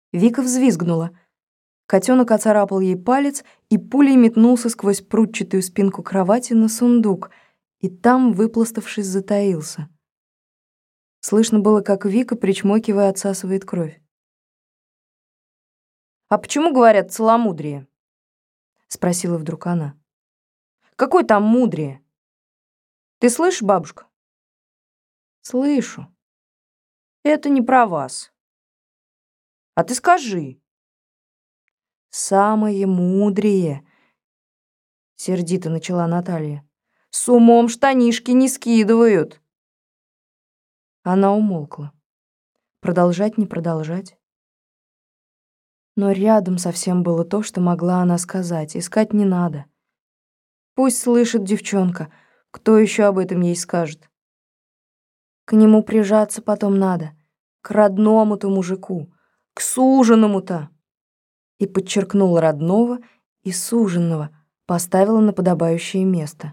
Вика взвизгнула. Котенок оцарапал ей палец и пулей метнулся сквозь прутчатую спинку кровати на сундук, и там, выпластавшись, затаился. Слышно было, как Вика, причмокивая, отсасывает кровь. «А почему говорят целомудрие?» — спросила вдруг она. «Какое там мудрее? Ты слышишь, бабушка?» «Слышу. Это не про вас. А ты скажи». «Самое мудрее», — сердито начала Наталья. «С умом штанишки не скидывают». Она умолкла. Продолжать, не продолжать. Но рядом совсем было то, что могла она сказать. Искать не надо. Пусть слышит девчонка. Кто еще об этом ей скажет? К нему прижаться потом надо. К родному-то мужику. К суженому-то. И подчеркнула родного и суженного, поставила на подобающее место.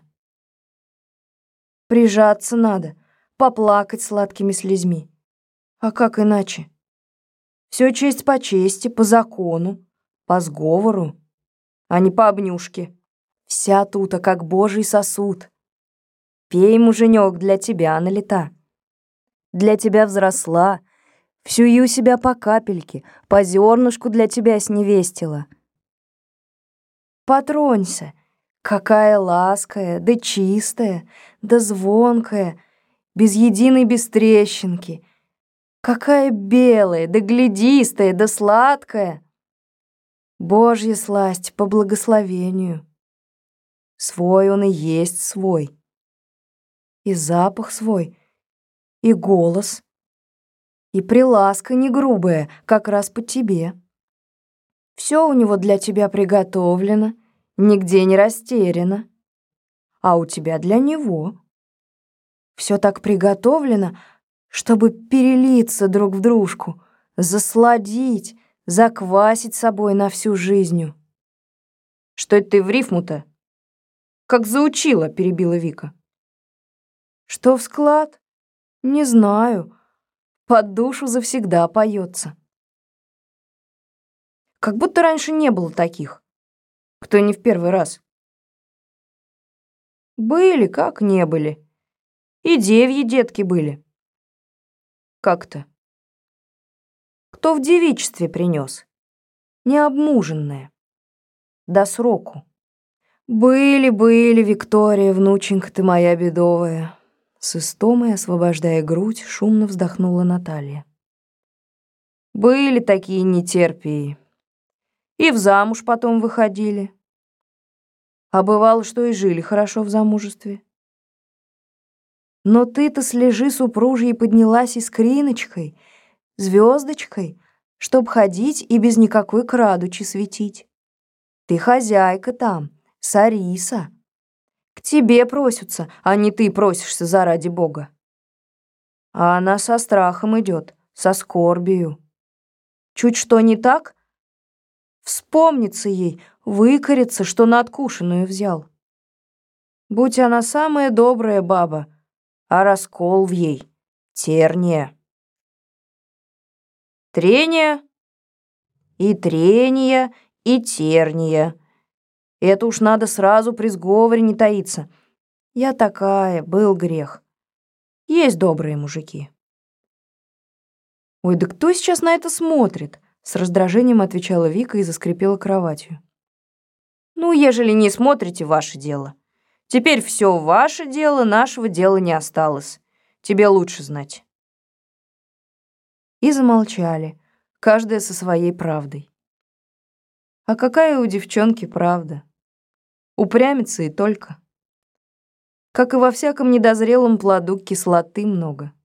Прижаться надо, поплакать сладкими слезьми. А как иначе? Все честь по чести, по закону, по сговору, а не по обнюшке. Вся тута, как божий сосуд. Пей, муженек, для тебя налита. Для тебя взросла, всю себя по капельке, по зернышку для тебя сневестила. Потронься, какая лаская, да чистая, да звонкая, без единой бестрещинки. Какая белая, да глядистая, да сладкая. Божья сласть по благословению. Свой он и есть свой. И запах свой, и голос, и приласка не грубая, как раз по тебе. Все у него для тебя приготовлено, нигде не растеряно. А у тебя для него. Все так приготовлено, чтобы перелиться друг в дружку, засладить, заквасить собой на всю жизнь. «Что это ты в рифму-то? Как заучила», — перебила Вика. «Что в склад? Не знаю. Под душу завсегда поется. Как будто раньше не было таких, кто не в первый раз». «Были, как не были. И девьи детки были». «Как-то?» «Кто в девичестве принес, необмуженная, до сроку». «Были, Виктория, внученька ты моя бедовая». С истомой, освобождая грудь, шумно вздохнула Наталья. «Были такие нетерпии. И в замуж потом выходили. А бывало, что и жили хорошо в замужестве. Но ты-то с лежи супружьей поднялась искриночкой, звездочкой, чтоб ходить и без никакой крадучи светить. Ты хозяйка там, Сариса. К тебе просятся, а не ты просишься заради Бога. А она со страхом идет, со скорбию. Чуть что не так, вспомнится ей, выкорится, что на откушенную взял. Будь она самая добрая баба, а раскол в ей терния. Трения и трения и терния. Это уж надо сразу при сговоре не таиться. Я такая, был грех. Есть добрые мужики. Ой, да кто сейчас на это смотрит? С раздражением отвечала Вика и заскрипела кроватью. Ну, ежели не смотрите, ваше дело. Теперь все ваше дело, нашего дела не осталось. Тебе лучше знать. И замолчали, каждая со своей правдой. А какая у девчонки правда? Упрямится и только. Как и во всяком недозрелом плоду, кислоты много.